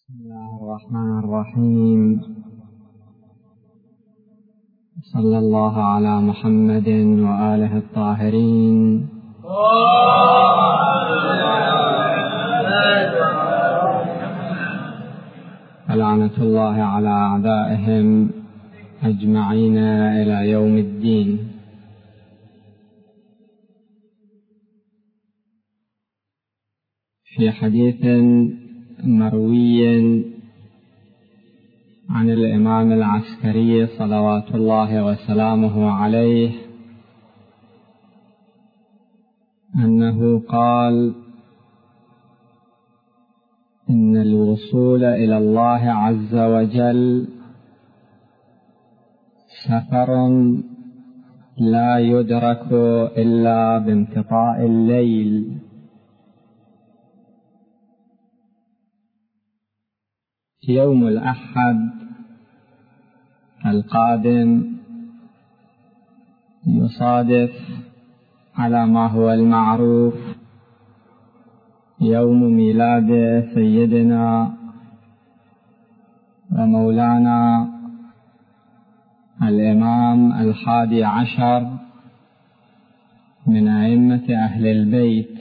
بسم الله الرحمن الرحيم. صلى الله على محمد وآله الطاهرين. لعنة الله على أعدائهم أجمعين إلى يوم الدين. في حديث مروي عن الإمام العسكري صلوات الله وسلامه عليه أنه قال: إن الوصول إلى الله عز وجل سفر لا يدرك إلا بانقطاع الليل. يوم الأحد القادم يصادف على ما هو المعروف يوم ميلاد سيدنا ومولانا الإمام 11 من أئمة أهل البيت،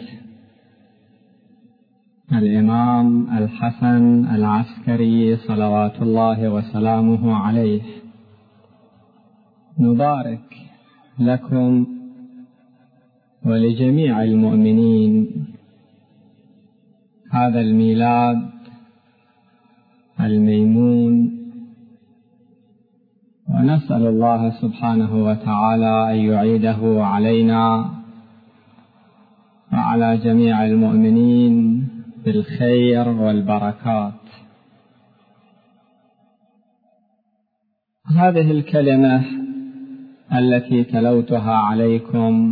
الإمام الحسن العسكري صلوات الله وسلامه عليه. نبارك لكم ولجميع المؤمنين هذا الميلاد الميمون، ونسأل الله سبحانه وتعالى أن يعيده علينا وعلى جميع المؤمنين بالخير والبركات. هذه الكلمة التي تلوتها عليكم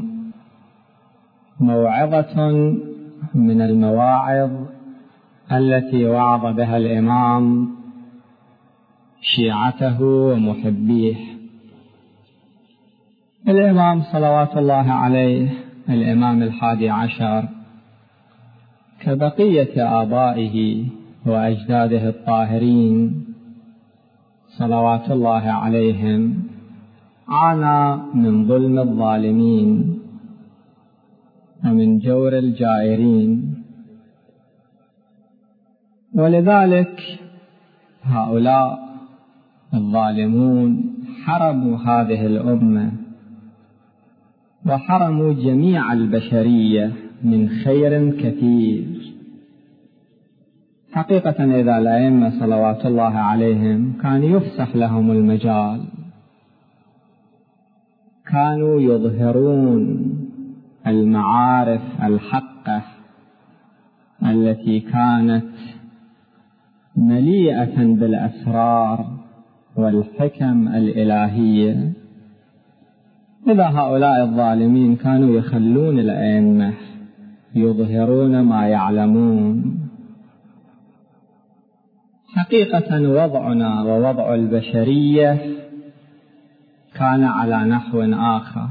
موعظة من المواعظ التي وعظ بها الإمام شيعته ومحبيه. الإمام صلوات الله عليه الإمام 11 كبقية آبائه وأجداده الطاهرين صلوات الله عليهم عانى من ظلم الظالمين ومن جور الجائرين، ولذلك هؤلاء الظالمون حرموا هذه الأمة وحرموا جميع البشرية من خير كثير. حقيقة إذا الأئمة صلوات الله عليهم كان يفسح لهم المجال كانوا يظهرون المعارف الحقة التي كانت مليئة بالأسرار والحكم الإلهية. إذا هؤلاء الظالمين كانوا يخلون الأئمة يظهرون ما يعلمون. حقيقة وضعنا ووضع البشرية كان على نحو آخر،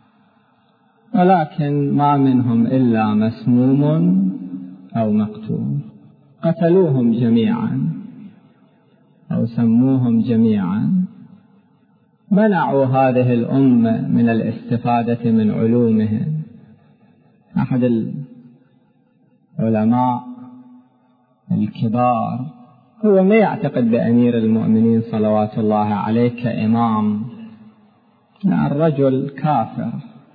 ولكن ما منهم إلا مسموم أو مقتول. قتلوهم جميعا أو سموهم جميعا، منعوا هذه الأمة من الاستفادة من علومهم. أحد العلماء الكبار هو ما يعتقد بأمير المؤمنين صلوات الله عليه كإمام، لا، الرجل كافر،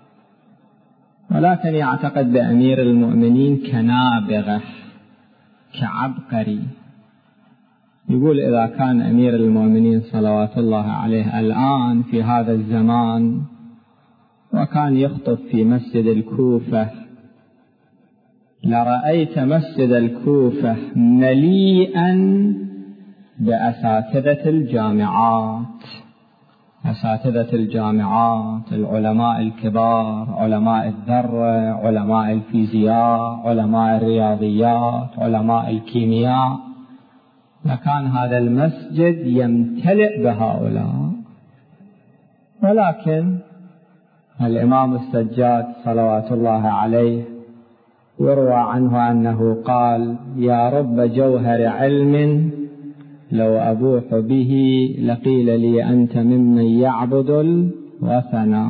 ولكن يعتقد بأمير المؤمنين كنابغة كعبقري. يقول إذا كان أمير المؤمنين صلوات الله عليه الآن في هذا الزمان وكان يخطب في مسجد الكوفة لرأيت مسجد الكوفة مليئا بأساتذة الجامعات، أساتذة الجامعات، العلماء الكبار، علماء الذرة، علماء الفيزياء، علماء الرياضيات، علماء الكيمياء، لكان هذا المسجد يمتلئ بهؤلاء. ولكن الإمام السجاد صلوات الله عليه يروى عنه أنه قال: يا رب جوهر علم لو أبوح به لقيل لي أنت ممن يعبد الوثن،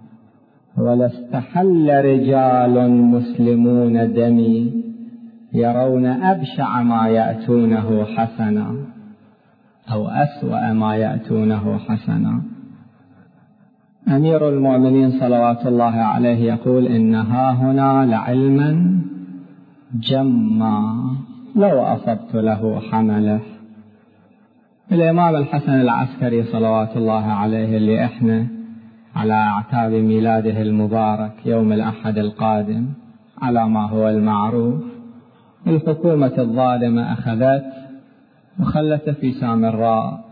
ولاستحل رجال مسلمون دمي يرون أبشع ما يأتونه حسنا أو أسوأ ما يأتونه حسنا. أمير المؤمنين صلوات الله عليه يقول: إن هاهنا لعلما جما لو أصبت له حمله. الإمام الحسن العسكري صلوات الله عليه اللي إحنا على أعتاب ميلاده المبارك يوم الأحد القادم على ما هو المعروف، الحكومة الظالمة أخذت وخلت في سامراء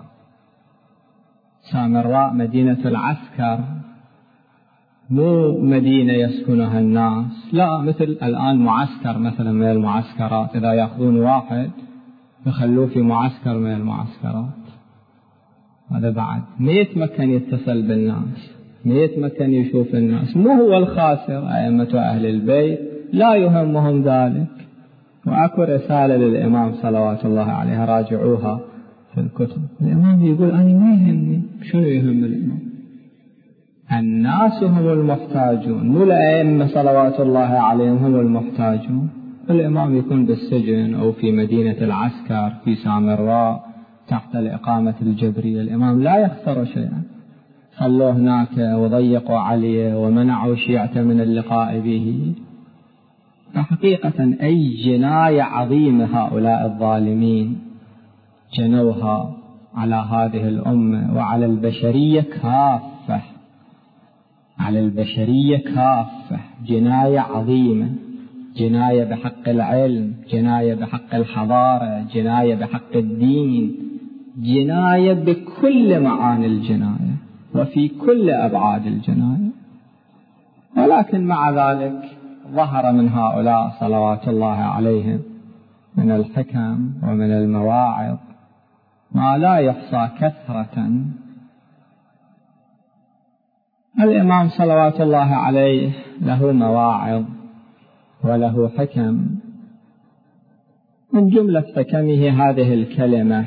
مدينة العسكر، مو مدينة يسكنها الناس، لا مثل الآن معسكر مثلا من المعسكرات، إذا يأخذون واحد يخلوه في معسكر من المعسكرات. هذا بعد ما يتمكن يتصل بالناس، ما يتمكن يشوف الناس. مو هو الخاسر، أئمة أهل البيت لا يهمهم ذلك. وأكو رسالة للإمام صلوات الله عليه راجعوها في الكتب، الإمام يقول: أنا ما يهمني. شنو يهم الإمام؟ الناس هم المحتاجون، مو الأئمة صلوات الله عليهم هم المحتاجون. الإمام يكون بالسجن أو في مدينة العسكر في سامراء تحت الإقامة الجبرية، الإمام لا يخسر شيئا. خلوه هناك وضيقوا عليه ومنعوا شيعة من اللقاء به. فحقيقة أي جناية عظيمة هؤلاء الظالمين جنوها على هذه الأمة وعلى البشرية كافة، على البشرية كافة. جناية عظيمة، جناية بحق العلم، جناية بحق الحضارة، جناية بحق الدين، جناية بكل معاني الجناية وفي كل أبعاد الجناية. ولكن مع ذلك ظهر من هؤلاء صلوات الله عليهم من الحكم ومن المواعظ ما لا يحصى كثرة. الإمام صلوات الله عليه له مواعظ وله حكم، من جملة حكمه هذه الكلمة.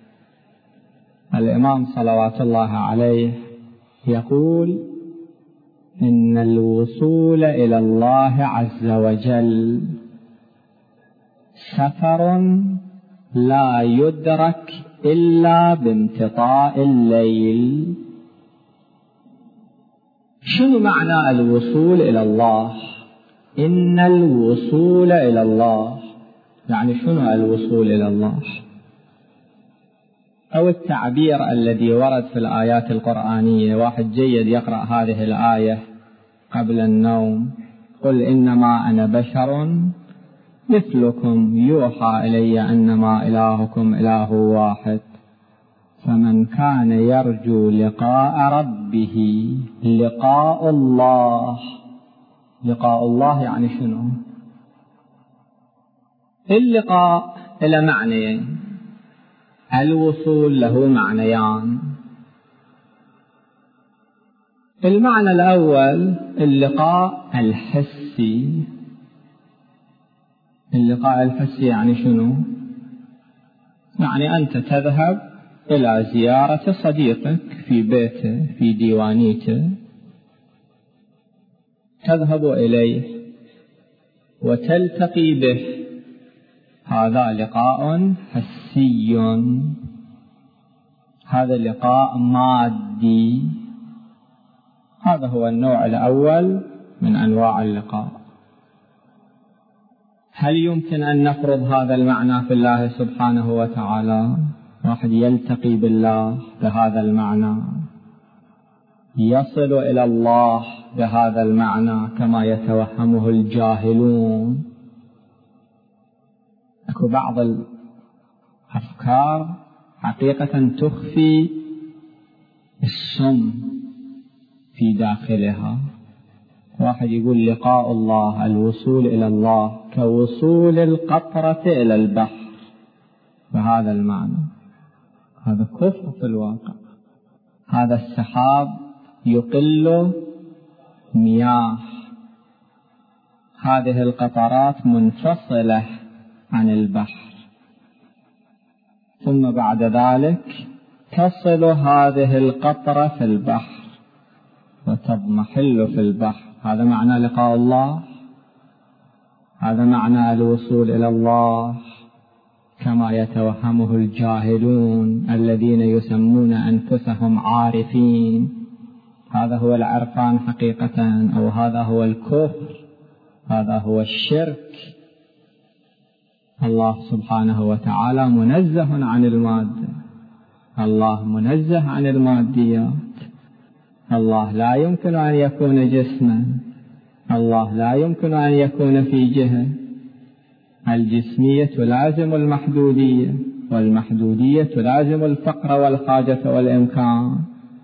الإمام صلوات الله عليه يقول: إن الوصول إلى الله عز وجل سفر لا يدرك إلا بامتطاء الليل. شنو معنى الوصول إلى الله؟ إن الوصول إلى الله يعني شنو الوصول إلى الله؟ أو التعبير الذي ورد في الآيات القرآنية، واحد جيد يقرأ هذه الآية قبل النوم: قل إنما أنا بشر مثلكم يوحى إلي أنما إلهكم إله واحد فمن كان يرجو لقاء ربه لقاء الله. لقاء الله يعني شنو؟ اللقاء له معنيين، الوصول له معنيان. المعنى الأول اللقاء الحسي. اللقاء الحسي يعني شنو؟ يعني أنت تذهب إلى زيارة صديقك في بيته في ديوانيته، تذهب إليه وتلتقي به، هذا لقاء حسي. هذا لقاء مادي. هذا هو النوع الأول من أنواع اللقاء. هل يمكن أن نفرض هذا المعنى في الله سبحانه وتعالى؟ واحد يلتقي بالله بهذا المعنى، يصل إلى الله بهذا المعنى كما يتوهمه الجاهلون. أكو بعض الأفكار حقيقة تخفي السم في داخلها. واحد يقول لقاء الله، الوصول إلى الله كوصول القطرة إلى البحر بهذا المعنى. هذا كفر في الواقع. هذا السحاب يقل مياه، هذه القطرات منفصلة عن البحر، ثم بعد ذلك تصل هذه القطرة في البحر وتضمحل في البحر. هذا معنى لقاء الله، هذا معنى الوصول إلى الله كما يتوهمه الجاهلون الذين يسمون أنفسهم عارفين. هذا هو العرفان حقيقة، أو هذا هو الكفر، هذا هو الشرك. الله سبحانه وتعالى منزه عن المادة، الله منزه عن الماديات، الله لا يمكن أن يكون جسما، الله لا يمكن أن يكون في جهة. الجسمية تلازم المحدودية، والمحدودية تلازم الفقر والحاجة والإمكان.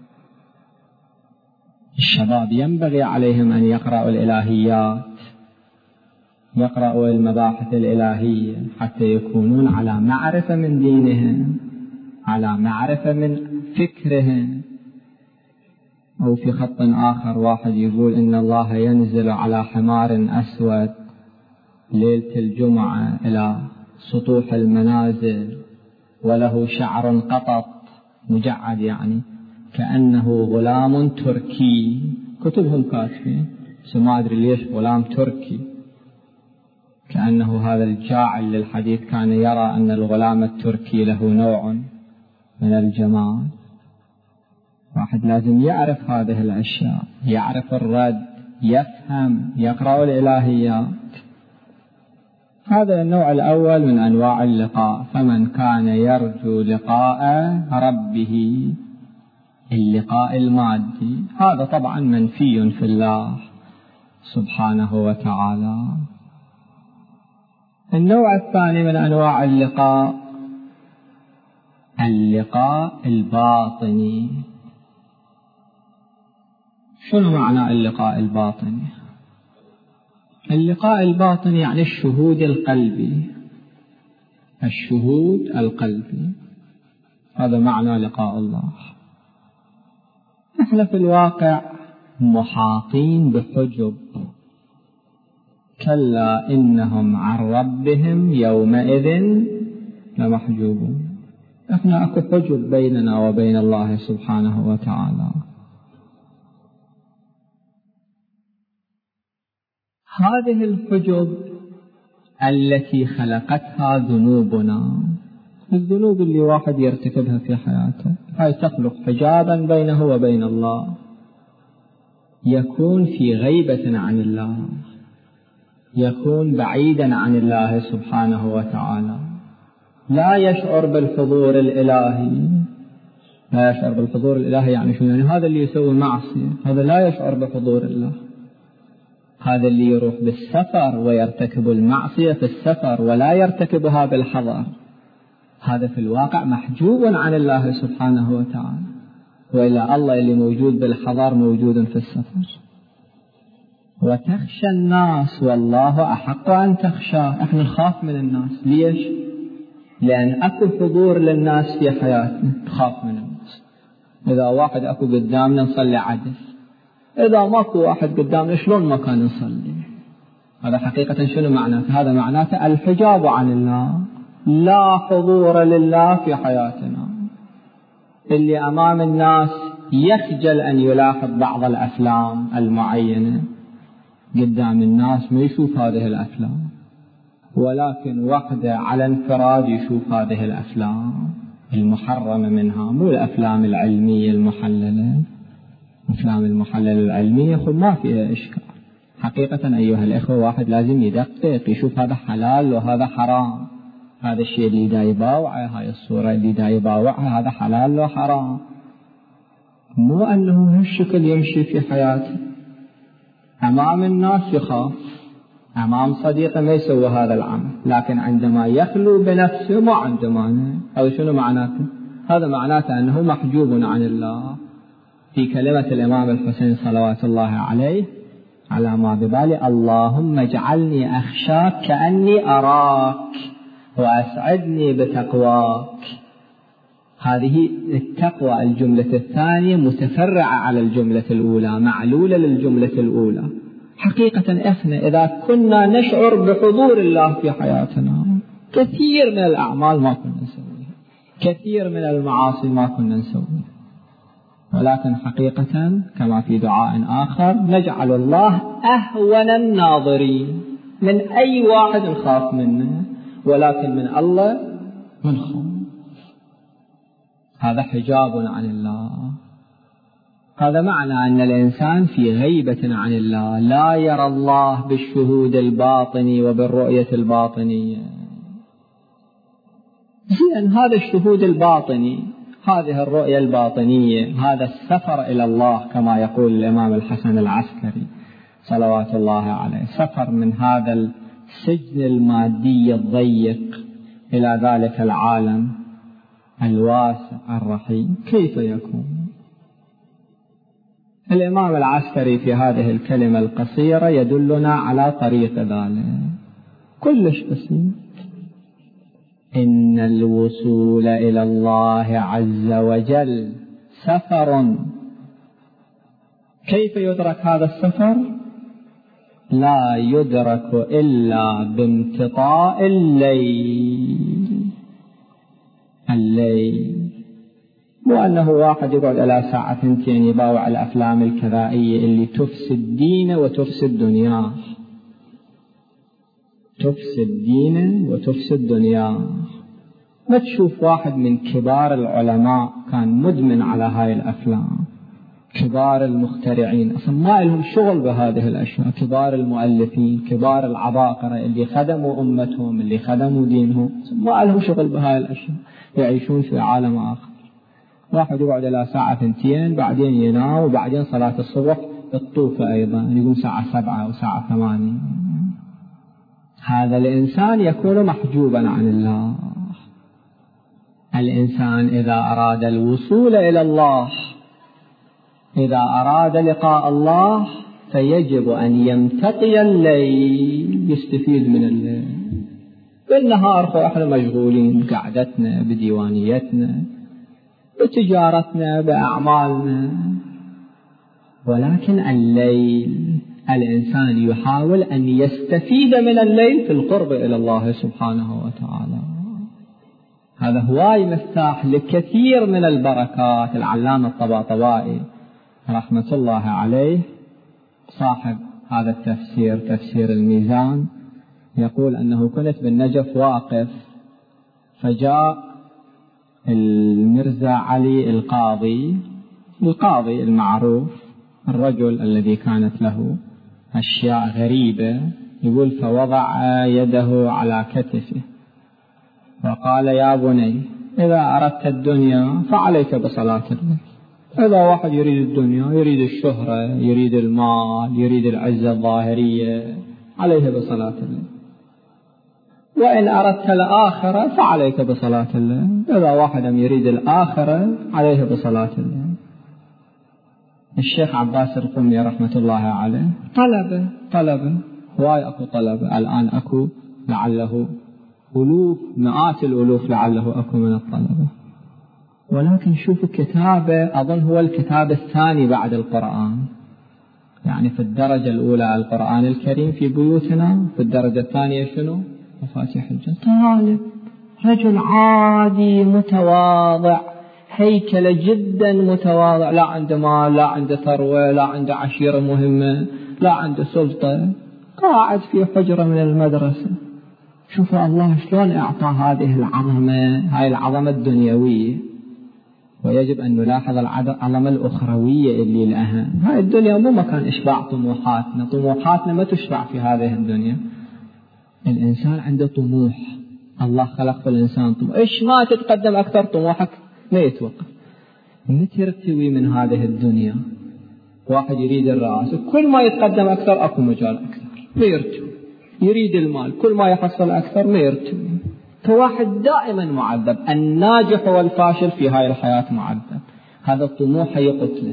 الشباب ينبغي عليهم أن يقرأوا الإلهيات، يقرأوا المباحث الإلهية حتى يكونون على معرفة من دينهم، على معرفة من فكرهم. أو في خط آخر واحد يقول إن الله ينزل على حمار أسود ليلة الجمعة إلى سطوح المنازل وله شعر قطط مجعد، يعني كأنه غلام تركي. كتبهم كاتبين، بس ما أدري ليش غلام تركي، كأنه هذا الجاعل للحديث كان يرى أن الغلام التركي له نوع من الجمال. واحد لازم يعرف هذه الأشياء، يعرف الرد، يفهم، يقرأ الإلهيات. هذا النوع الأول من أنواع اللقاء. فمن كان يرجو لقاء ربه، اللقاء المادي، هذا طبعا منفي في الله سبحانه وتعالى. النوع الثاني من أنواع اللقاء، اللقاء الباطني. شنو معنى اللقاء الباطني؟ اللقاء الباطني يعني الشهود القلبي، الشهود القلبي، هذا معنى لقاء الله. نحن في الواقع محاطين بحجب، كلا إنهم عن ربهم يومئذ لمحجوبون. احنا اكو حجب بيننا وبين الله سبحانه وتعالى. هذه الحجب التي خلقتها ذنوبنا، الذنوب اللي واحد يرتكبها في حياته، هاي تخلق حجابا بينه وبين الله، يكون في غيبة عن الله، يكون بعيدا عن الله سبحانه وتعالى، لا يشعر بالحضور الإلهي. لا يشعر بالحضور الإلهي يعني شو؟ يعني هذا اللي يسوي معصية هذا لا يشعر بحضور الله. هذا اللي يروح بالسفر ويرتكب المعصية في السفر ولا يرتكبها بالحضر، هذا في الواقع محجوب عن الله سبحانه وتعالى. وإلا الله اللي موجود بالحضر موجود في السفر. وتخشى الناس والله أحق أن تخشى. احنا نخاف من الناس. ليش؟ لأن أكو حضور للناس في حياتنا، تخاف من الناس. إذا واحد أكو قدامنا نصلي عدل، إذا ماكو واحد قدامنا شلون ما كان نصلي. هذا حقيقة شنو معناته؟ هذا معناته الحجاب عن الله، لا حضور لله في حياتنا. اللي أمام الناس يخجل أن يلاحظ بعض الأفلام المعينة، قدام الناس ما يشوف هذه الأفلام، ولكن وحده على انفراد يشوف هذه الأفلام المحرمة منها، مو الأفلام العلمية المحللة. الأفلام المحللة العلمية ما فيها إشكال حقيقة. أيها الإخوة، واحد لازم يدقق يشوف هذا حلال وهذا حرام، هذا الشيء اللي دا يباوعه، هاي الصورة اللي دا يباوعها، هذا حلال وحرام. مو أنه هالشكل يمشي في حياته. أمام الناس يخاف، أمام صديقه ما يسوي هذا العمل، لكن عندما يخلو بنفسه ما عنده مانع. هذا شنو معناته؟ هذا معناته أنه محجوب عن الله. في كلمة الإمام الحسين صلوات الله عليه على ما ببالي: اللهم اجعلني أخشاك كأني أراك وأسعدني بتقواك. هذه التقوى الجملة الثانية متفرعة على الجملة الأولى، معلولة للجملة الأولى. حقيقة إحنا إذا كنا نشعر بحضور الله في حياتنا كثير من الأعمال ما كنا نسويها، كثير من المعاصي ما كنا نسويها، ولكن حقيقة كما في دعاء آخر نجعل الله أهون الناظرين، من أي واحد نخاف منه، ولكن من الله منخاف. هذا حجاب عن الله. هذا معنى أن الإنسان في غيبة عن الله، لا يرى الله بالشهود الباطني وبالرؤية الباطنية. زين، هذا الشهود الباطني، هذه الرؤية الباطنية، هذا السفر إلى الله كما يقول الإمام الحسن العسكري صلوات الله عليه، سفر من هذا السجن المادي الضيق إلى ذلك العالم الواسع الرحيم، كيف يكون؟ الإمام العسكري في هذه الكلمة القصيرة يدلنا على طريق ذلك كلش بسيط. إن الوصول إلى الله عز وجل سفر. كيف يدرك هذا السفر؟ لا يدرك إلا بامتطاء الليل. وأنه واحد يقعد على ساعة 2 يباوع الأفلام الكذائية اللي تفسد دينه وتفسد دنياه، تفسد دينه وتفسد دنياه. ما تشوف واحد من كبار العلماء كان مدمن على هاي الأفلام، كبار المخترعين أصلا ما لهم شغل بهذه الأشياء، كبار المؤلفين، كبار العباقرة اللي خدموا أمتهم، اللي خدموا دينهم، ما لهم شغل بهاي الأشياء، يعيشون في عالم آخر. واحد يقعد إلى ساعة 2 بعدين ينام، وبعدين صلاة الصبح الطوفة أيضا يقوم ساعة 7 أو ساعة 8. هذا الإنسان يكون محجوبا عن الله. الإنسان إذا أراد الوصول إلى الله، إذا أراد لقاء الله، فيجب أن يمتطي الليل، يستفيد من الليل. بالنهار إحنا مشغولين بقعدتنا، بديوانيتنا، بتجارتنا، بأعمالنا، ولكن الليل الإنسان يحاول أن يستفيد من الليل في القرب إلى الله سبحانه وتعالى. هذا هواي مفتاح لكثير من البركات. العلامة الطباطبائي رحمة الله عليه صاحب هذا التفسير، تفسير الميزان، يقول أنه كنت بالنجف واقف، فجاء المرزا علي القاضي المعروف، الرجل الذي كانت له أشياء غريبة، يقول فوضع يده على كتفه وقال يا بني إذا أردت الدنيا فعليك بصلاة الليل. إذا واحد يريد الدنيا، يريد الشهرة، يريد المال، يريد العزة الظاهرية، عليه بصلاة الليل. وإن أردت الآخرة فعليك بصلاة الليل. إذا واحد يريد الآخرة عليه بصلاة الليل. الشيخ عباس القمي رحمة الله عليه طلبة هواي أكو طلبة الآن، أكو لعله ألوف، مئات الألوف لعله أكو من الطلبة، ولكن شوفوا كتابة أظن هو الكتاب الثاني بعد القرآن، يعني في الدرجة الأولى القرآن الكريم في بيوتنا، في الدرجة الثانية شنو؟ مفاتيح الجنة. طالب رجل عادي متواضع، هيكلة جدا متواضع، لا عنده مال، لا عنده ثروة، لا عنده عشيرة مهمة، لا عنده سلطة، قاعد في حجرة من المدرسة. شوفوا الله شلون أعطى هذه العظمة، هاي العظمة الدنيوية، ويجب أن نلاحظ العظمة الأخروية اللي الأهم. هاي الدنيا مو مكان إشباع طموحاتنا ما تشبع في هذه الدنيا. الإنسان عنده طموح، الله خلق في الإنسان طموح، إيش ما تتقدم أكثر طموحك ما يتوقف، ما ترتوي من هذه الدنيا. واحد يريد الرئاسة، كل ما يتقدم أكثر أكو مجال أكثر ما يرتوي، يريد المال، كل ما يحصل أكثر ما يرتوي. فواحد دائما معذب، الناجح والفاشل في هاي الحياة معذب. هذا الطموح يقتله،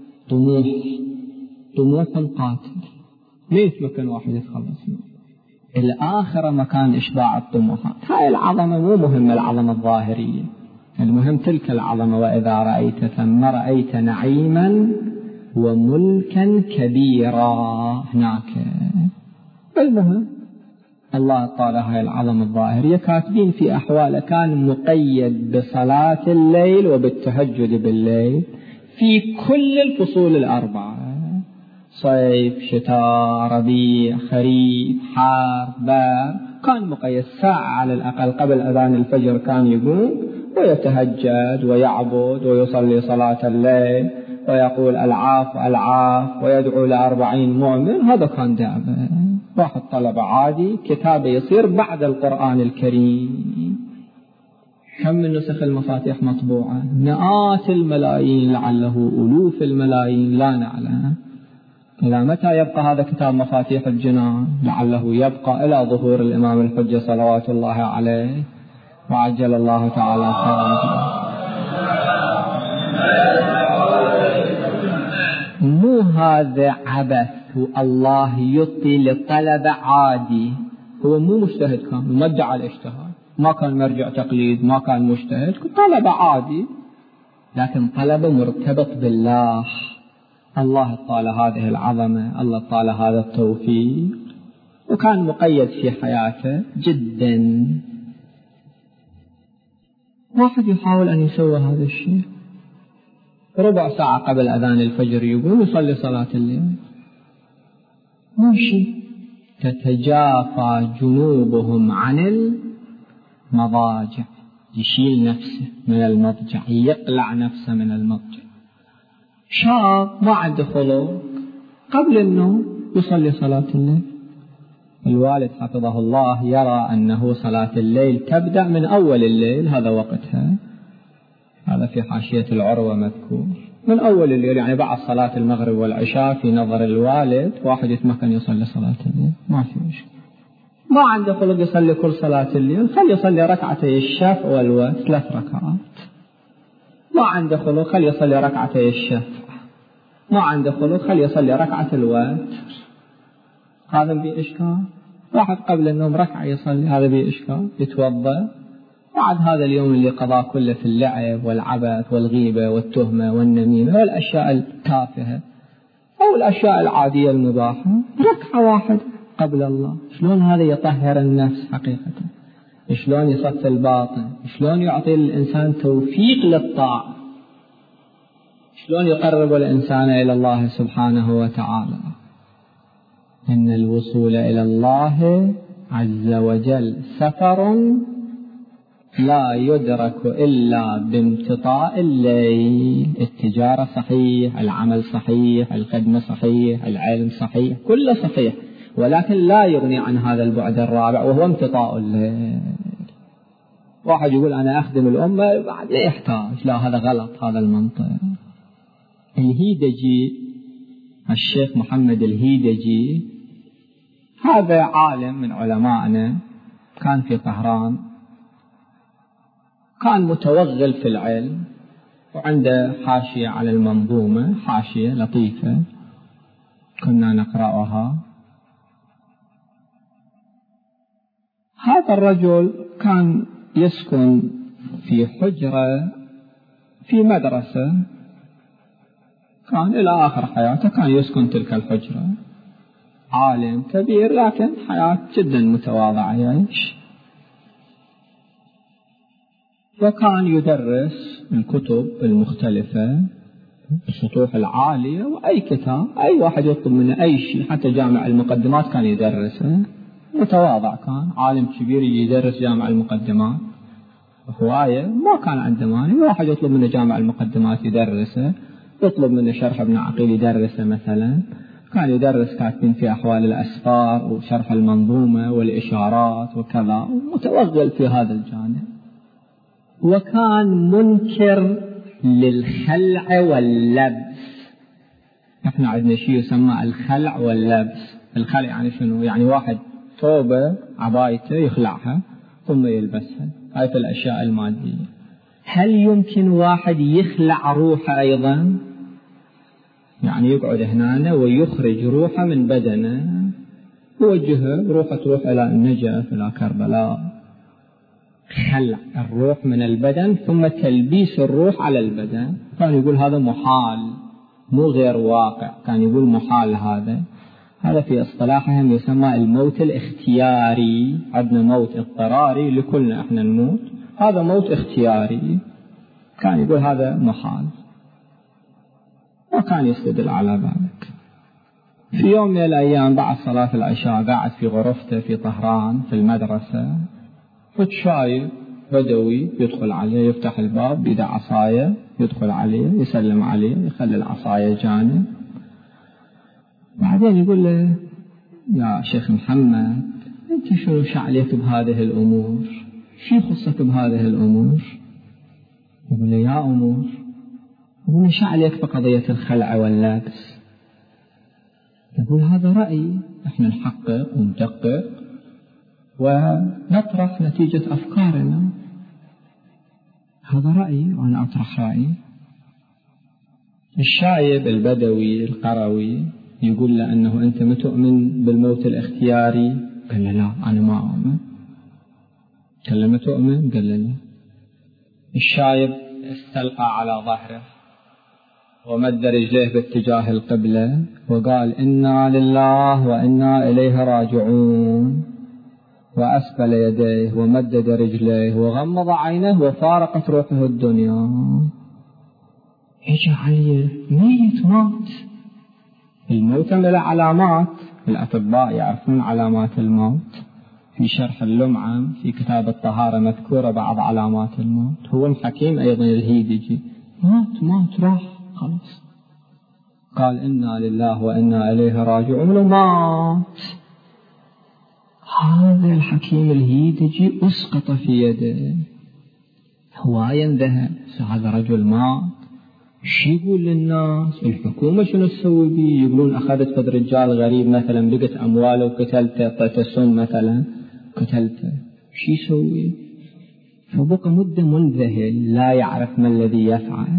طموح قاتل، ما يتمكن واحد يتخلص منه. الآخرة مكان إشباع الطموحات. هاي العظمة مو مهمة، العظمة الظاهرية، المهم تلك العظمة. وإذا رأيت ثم رأيت نعيما وملكا كبيرا هناك. المهم الله طال هاي العظمة الظاهرية كاتبين في أحواله كان مقيد بصلاة الليل وبالتهجد بالليل في كل الفصول الأربعة، صيف شتاء ربيع خريف حار بار، كان مقيد ساعة على الأقل قبل أذان الفجر كان يقوم ويتهجد ويعبد ويصلي صلاة الليل ويقول العاف العاف ويدعو ل40 مؤمن. هذا كان دعبه. واحد طلب عادي كتابه يصير بعد القرآن الكريم. كم من نسخ المفاتيح مطبوعة؟ مئات الملايين، لعله ألوف الملايين، لا نعلم. إلى متى يبقى هذا كتاب مفاتيح الجنان؟ لعله يبقى إلى ظهور الإمام الحجة صلوات الله عليه وعجل الله تعالى خيره. مو هذا عبث، الله يعطي للطلبة عادي. هو مو مجتهد، كان مدعى الاجتهاد، ما كان مرجع تقليد، ما كان مجتهد، طلبة عادي، لكن طلبة مرتبط بالله. الله طال هذه العظمة، الله طال هذا التوفيق، وكان مقيد في حياته جدا. واحد يحاول أن يسوي هذا الشيء، ربع ساعة قبل أذان الفجر يقوم يصلي صلاة الليل، ماشي. تتجافى جنوبهم عن المضاجع، يشيل نفسه من المضجع، يقلع نفسه من المضجع. شاب ما عنده خلق قبل النوم يصلي صلاة الليل. الوالد حفظه الله يرى أنه صلاة الليل تبدأ من أول الليل، هذا وقتها، هذا في حاشية العروة مذكور، من أول الليل، يعني بعد صلاة المغرب والعشاء. في نظر الوالد واحد يتمكن يصلي صلاة الليل، ما في مشكلة. ما عنده خلق يصلي كل صلاة الليل، خل يصلي ركعتي الشفع والوتر 3 ركعات. ما عنده خلق خل يصلي ركعتي الشفع. ما عنده خلق خل يصلي ركعة الوتر. هذا بإشكال. واحد قبل النوم ركعة يصلي، هذا بإشكال. يتوضأ بعد هذا اليوم اللي قضاه كله في اللعب والعبث والغيبة والتهمة والنميمة والأشياء التافهة أو الأشياء العادية المباحة، ركعة واحدة قبل الله. شلون هذا يطهر النفس حقيقة؟ شلون يصف الباطن؟ شلون يعطي الإنسان توفيق للطاعة؟ شلون يقرب الإنسان إلى الله سبحانه وتعالى؟ إن الوصول إلى الله عز وجل سفر لا يدرك إلا بامتطاء الليل. التجارة صحيح، العمل صحيح، الخدمة صحيح، العلم صحيح، كله صحيح، ولكن لا يغني عن هذا البعد الرابع وهو امتطاء الليل. واحد يقول أنا أخدم الأمة بعد لا يحتاج، لا، هذا غلط، هذا المنطق. الهيدجي، الشيخ محمد الهيدجي، هذا عالم من علمائنا، كان في طهران، كان متوغل في العلم، وعنده حاشية على المنظومة، حاشية لطيفة كنا نقرأها. هذا الرجل كان يسكن في حجرة في مدرسة، كان إلى آخر حياته كان يسكن تلك الحجرة. عالم كبير لكن حياة جدا متواضعة يعيش. وكان يدرس الكتب المختلفة السطوح العالية، وأي كتاب أي واحد يطلب منه أي شيء، حتى جامع المقدمات كان يدرسه. متواضع، كان عالم كبير يدرس جامع المقدمات، هواية ما كان عنده مانع. واحد يطلب منه جامع المقدمات يدرسه، يطلب منه شرح ابن عقيل يدرسه مثلا. كان يدرس كاتبين في أحوال الأسفار وشرح المنظومة والإشارات وكذا، متوغل في هذا الجانب. وكان منكر للخلع واللبس. احنا عندنا شيء يسمى الخلع واللبس. الخلع يعني شنو؟ يعني واحد ثوبه عبايته يخلعها ثم يلبسها، هاي في الأشياء المادية. هل يمكن واحد يخلع روحه أيضا؟ يعني يقعد هنا ويخرج روحه من بدنه، يوجهه روحه تروح إلى النجف إلى كربلاء. خلع الروح من البدن ثم تلبيس الروح على البدن، كان يقول هذا محال، مو غير واقع، كان يقول محال. هذا في اصطلاحهم يسمى الموت الاختياري. عندنا موت اضطراري لكلنا احنا نموت، هذا موت اختياري، كان يقول هذا محال، وكان يستدل على ذلك. في يوم من الأيام بعد صلاة العشاء قاعد في غرفته في طهران في المدرسة، فشايب بدوي يدخل عليه، يفتح الباب بيده عصاية، يدخل عليه يسلم عليه، يخلي العصاية جانب، بعدين يقول له يا شيخ محمد أنت شو عليك بهذه الأمور؟ شو خصك بهذه الأمور؟ يقول له يا أمور؟ يقول له شو عليك بقضية الخلع واللبس؟ يقول هذا رأيي، احنا نحقق وندقق ونطرح نتيجة أفكارنا، هذا رأيي وأنا أطرح رأيي. الشايب البدوي القروي يقول له أنه أنت ما تؤمن بالموت الاختياري؟ قال له لا أنا ما أؤمن. قال له ما تؤمن؟ قال له لا. الشايب استلقى على ظهره ومد رجليه باتجاه القبلة وقال إنا لله وإنا إليه راجعون، وأسفل يديه ومدد رجليه وغمض عينه وفارقت روحه الدنيا. يجي عليه ميت مات. الموت من العلامات، الأطباء يعرفون علامات الموت. في شرح اللمعة في كتاب الطهارة مذكورة بعض علامات الموت. هو الحكيم أيضا الهيدجي مات راح خلاص، قال إنا لله وإنا إليه راجعون ومات. هذا الحكيم الهيدجي أسقط في يده، هوايا ذهب. هذا رجل مات، شو يقول للناس؟ الحكومة شنو تسوي بيه؟ يقولون أخذت فد رجال غريب مثلا بقت أمواله وقتلته، طيتسون مثلا قتلته، شو يسوي؟ فبقى مدة منذهل لا يعرف ما الذي يفعل.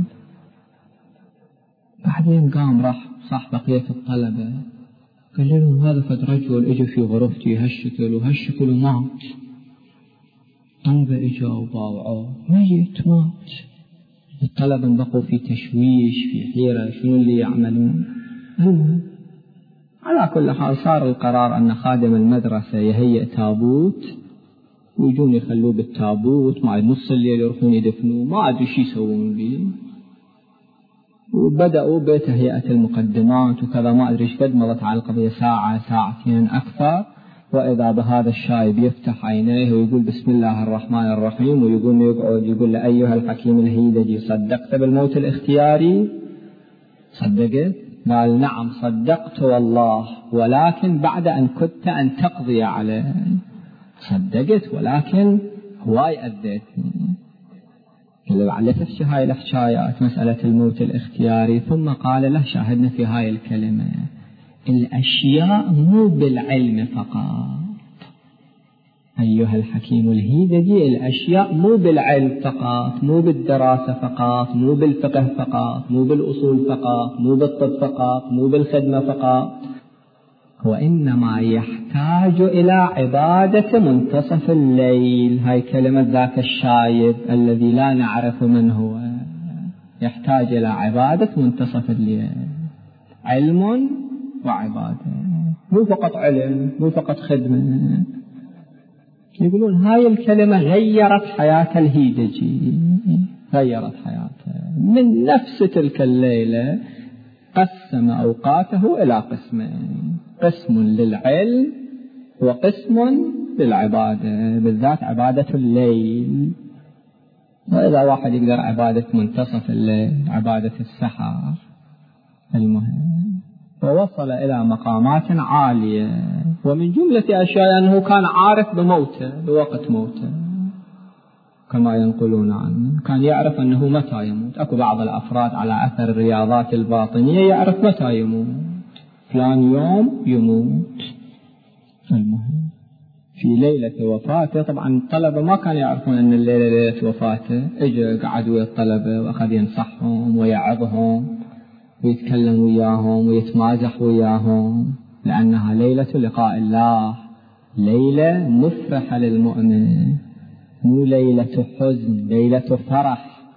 بعدين قام راح صح بقية الطلبة قال لهم هذا فد رجل اجى في غرفتي هالشكل وهالشكل ومات. طلبة اجا وباوعوه ميت مات. الطلبة بقوا في تشويش في حيرة شنو اللي يعملون. على كل حال صار القرار أن خادم المدرسة يهيئ تابوت ويجون يخلوه بالتابوت، مع نص الليل يروحون يدفنوه، ما أدري شو يسوون به. وبدأوا بتهيئة المقدمات وكذا، ما أدري إيش قد مضت على القضية ساعة ساعتين أكثر، وإذا بهذا الشايب يفتح عينيه ويقول بسم الله الرحمن الرحيم ويقول يقعد يقول له أيها الحكيم الهيدجي صدقت بالموت الاختياري؟ صدقت؟ قال نعم صدقت والله، ولكن بعد أن كدت أن تقضي عليه. صدقت ولكن هواي أذيتني. اللي علّتش هاي الحكايات مسألة الموت الاختياري. ثم قال له شاهدنا في هاي الكلمة الأشياء مو بالعلم فقط. أيها الحكيم الهيدجي الأشياء مو بالعلم فقط، مو بالدراسة فقط، مو بالفقه فقط، مو بالأصول فقط، مو بالطب فقط، مو بالخدمة فقط، وإنما يحتاج إلى عبادة منتصف الليل. هاي كلمة ذاك الشايب الذي لا نعرف من هو. يحتاج إلى عبادة منتصف الليل، علم وعبادة، مو فقط علم مو فقط خدمة. يقولون هاي الكلمة غيرت حياة الهيدجي، غيرت حياته. من نفس تلك الليلة قسم أوقاته إلى قسمين، قسم للعلم وقسم للعبادة، بالذات عبادة الليل. وإذا واحد يقدر عبادة منتصف الليل، عبادة السحر المهم. ووصل إلى مقامات عالية، ومن جملة أشياء أنه كان عارف بموته بوقت موته كما ينقلون عنه، كان يعرف أنه متى يموت. أكو بعض الأفراد على أثر الرياضات الباطنية يعرف متى يموت، فلان يوم يموت. المهم في ليلة وفاته، طبعا الطلبة ما كانوا يعرفون أن الليلة ليلة وفاته، اجى قعد ويا الطلبة وأخذ ينصحهم ويعظهم ويتكلم وياهم ويتمازح وياهم، لأنها ليلة لقاء الله، ليلة مفرحة للمؤمن، مو ليلة حزن، ليلة فرح.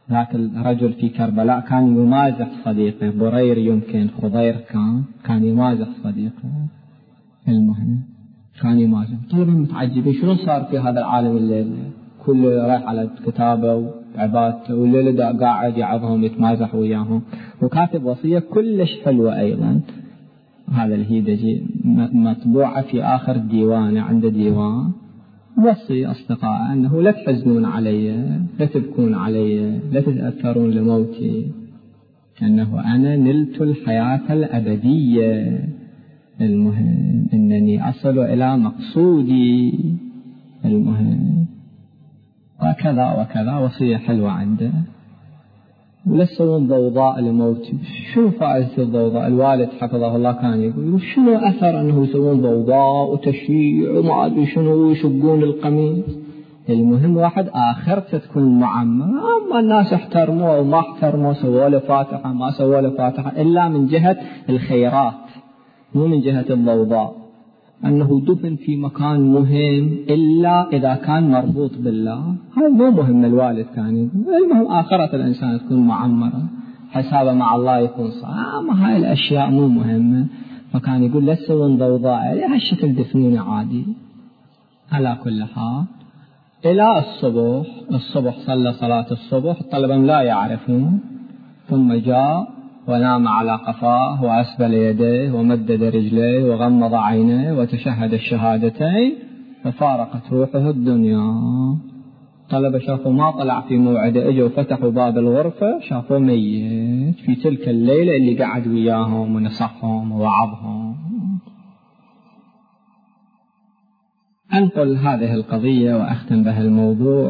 ذاك الرجل في كربلاء كان يمازح صديقه برير، يمكن خضير كان يمازح صديقه. المهم كان يمازح. طيب متعجبين شنو صار في هذا العالم الليلة؟ كل رايح على كتابه وعبادته، والليلة قاعد يعظهم يتمازح وياهم، وكاتب وصية كلش حلوة أيضا. هذا الهيدجي مطبوعة في آخر ديوانه، عنده ديوان وصي أصدقاء أنه لا تحزنون علي، لا تبكون علي، لا تتأثرون لموتي، أنه أنا نلت الحياة الأبدية، المهم أنني أصل إلى مقصودي، المهم وكذا وكذا. وصية حلوة عنده. ولا تسوون ضوضاء لموتي. شنو فائدة الضوضاء؟ الوالد حفظه الله كان يقول شنو أثر أنه يسوون ضوضاء وتشيع وما أدري شنو ويشقون القميص. المهم واحد آخرته تكون معمرة. أما الناس احترموه وما احترموه، سووا له فاتحة ما سووا له فاتحة، إلا من جهة الخيرات مو من جهة الضوضاء. أنه دفن في مكان مهم إلا إذا كان مربوط بالله، هذا مو مهم. الوالد كان يقول المهم آخرة الإنسان تكون معمرة، حسابه مع الله يكون صعب، أما هاي الأشياء مو مهمة. فكان يقول لا تسوون ضوضاء، هالشكل دفنوني عادي. على كل حال إلى الصبح صلى صلاة الصبح، الطلبة لا يعرفون، ثم جاء ونام على قفاه وأسبل يديه ومدد رجليه وغمض عينيه وتشهد الشهادتين، ففارقت روحه الدنيا. طلبة شافوا ما طلع في موعده، اجوا فتحوا باب الغرفة شافوا ميت في تلك الليلة اللي قعد وياهم ونصحهم ووعظهم. أنقل هذه القضية وأختم بها الموضوع.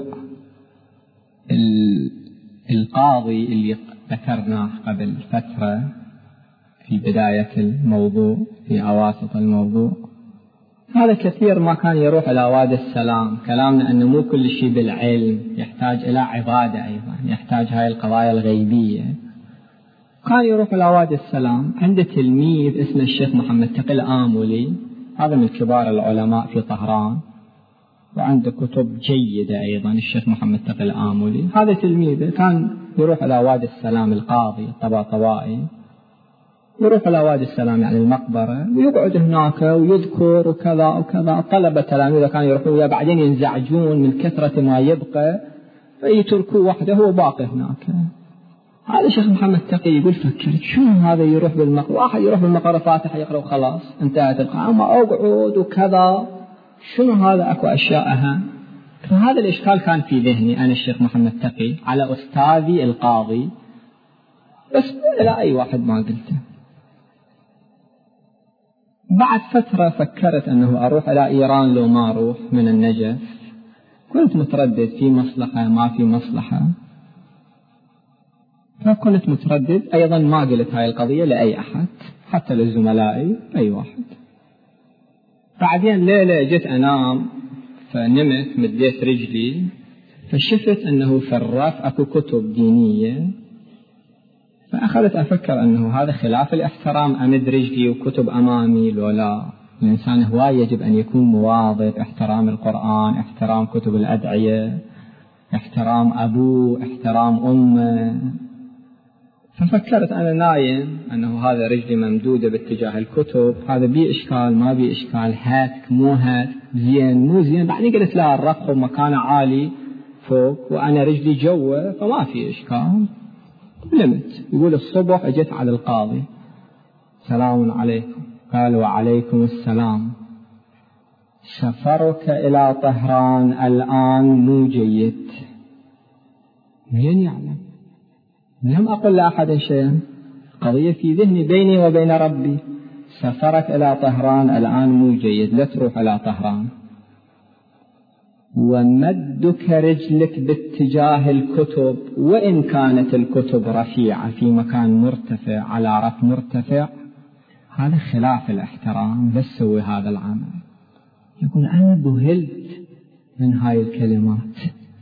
القاضي اللي ذكرناه قبل فترة في بداية الموضوع، في أواسط الموضوع، هذا كثير ما كان يروح إلى وادي السلام. كلامنا أنه مو كل شيء بالعلم، يحتاج إلى عبادة أيضا، يحتاج هاي القضايا الغيبية. كان يروح إلى وادي السلام، عنده تلميذ اسمه الشيخ محمد تقي الآملي، هذا من كبار العلماء في طهران وعنده كتب جيدة أيضا. الشيخ محمد تقي الآملي هذا تلميذه كان يروح إلى وادي السلام، القاضي الطباطبائي يروح إلى وادي السلام يعني المقبرة، ويقعد هناك ويذكر وكذا وكذا. طلبة تلاميذه كانوا يروحون بعدين ينزعجون من كثرة ما يبقى، فيتركوا وحده هو باقي هناك. هذا الشيخ محمد تقي يقول فكرت شنو هذا يروح بالمقبرة، واحد يروح بالمقبرة فاتحة يقرأ وخلاص انتهت القاعة، أما أقعد وكذا شنو هذا، أكو أشياء أهم. فهذا الإشكال كان في ذهني أنا الشيخ محمد تقي على أستاذي القاضي، بس إلى أي واحد ما قلته. بعد فترة فكرت أنه أروح إلى إيران لو ما أروح من النجف. كنت متردد في مصلحة ما في مصلحة، فكنت متردد أيضا. ما قلت هاي القضية لأي أحد، حتى لزملائي أي واحد. بعدين ليلة جيت أنام، فنمت مديت رجلي، فشفت أنه في الرف أكو كتب دينية، فأخذت أفكر أنه هذا خلاف الاحترام، أمد رجلي وكتب أمامي لو لا. الإنسان هو يجب أن يكون مواظب، احترام القرآن، احترام كتب الأدعية، احترام أبوه، احترام أمه. ففكرت أنا نايم أنه هذا رجلي ممدودة باتجاه الكتب، هذا بي إشكال ما بي إشكال، هاتك مو هات، زين مو زين. بعدين قلت لا، الرف مكانه عالي فوق وأنا رجلي جوا، فما في إشكال. نمت. يقول الصبح أجت على القاضي، سلام عليكم. قال وعليكم السلام. سفرك إلى طهران الآن مو جيد. من يعلم؟ لم أقل لأحد شيئا، قضية في ذهني بيني وبين ربي. سفرك إلى طهران الآن مو جيد، لا تروح إلى طهران. ومدك رجلك باتجاه الكتب، وإن كانت الكتب رفيعة في مكان مرتفع على رف مرتفع، هذا خلاف الاحترام، بس سوي هذا العمل. يقول أنا بهلت من هاي الكلمات،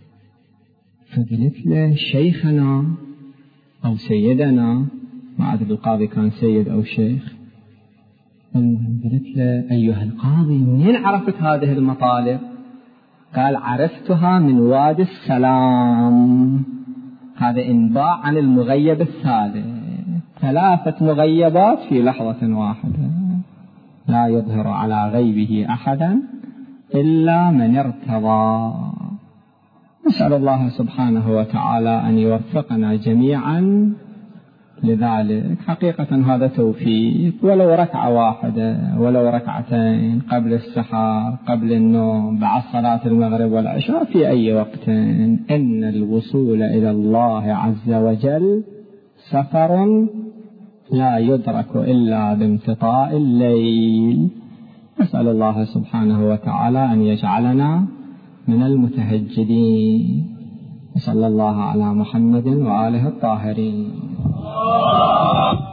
فقلت له شيخنا أو سيدنا، ما أدري القاضي كان سيد أو شيخ، قلت له أيها القاضي منين عرفت هذه المطالب؟ قال عرفتها من وادي السلام. هذا إنباء عن المغيب الثالث، 3 مغيبات في لحظة واحدة، لا يظهر على غيبه أحدا إلا من ارتضى. نسأل الله سبحانه وتعالى أن يوفقنا جميعا لذلك. حقيقة هذا توفيق، ولو ركعة واحدة ولو ركعتين قبل السحر، قبل النوم، بعد صلاة المغرب والعشاء، في أي وقت. إن الوصول إلى الله عز وجل سفر لا يدرك إلا بامتطاء الليل. نسأل الله سبحانه وتعالى أن يجعلنا من المتهجدين. صلى الله على محمد وآله الطاهرين.